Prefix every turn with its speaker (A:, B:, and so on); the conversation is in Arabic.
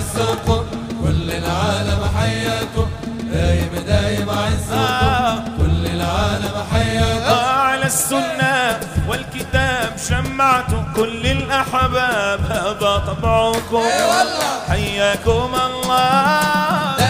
A: عزكم، كل العالم حياكم، دايم عزكم، كل العالم حياكم.
B: على السنة والكتاب شمعتم كل الأحباب، هذا طبعكم. حياكم الله.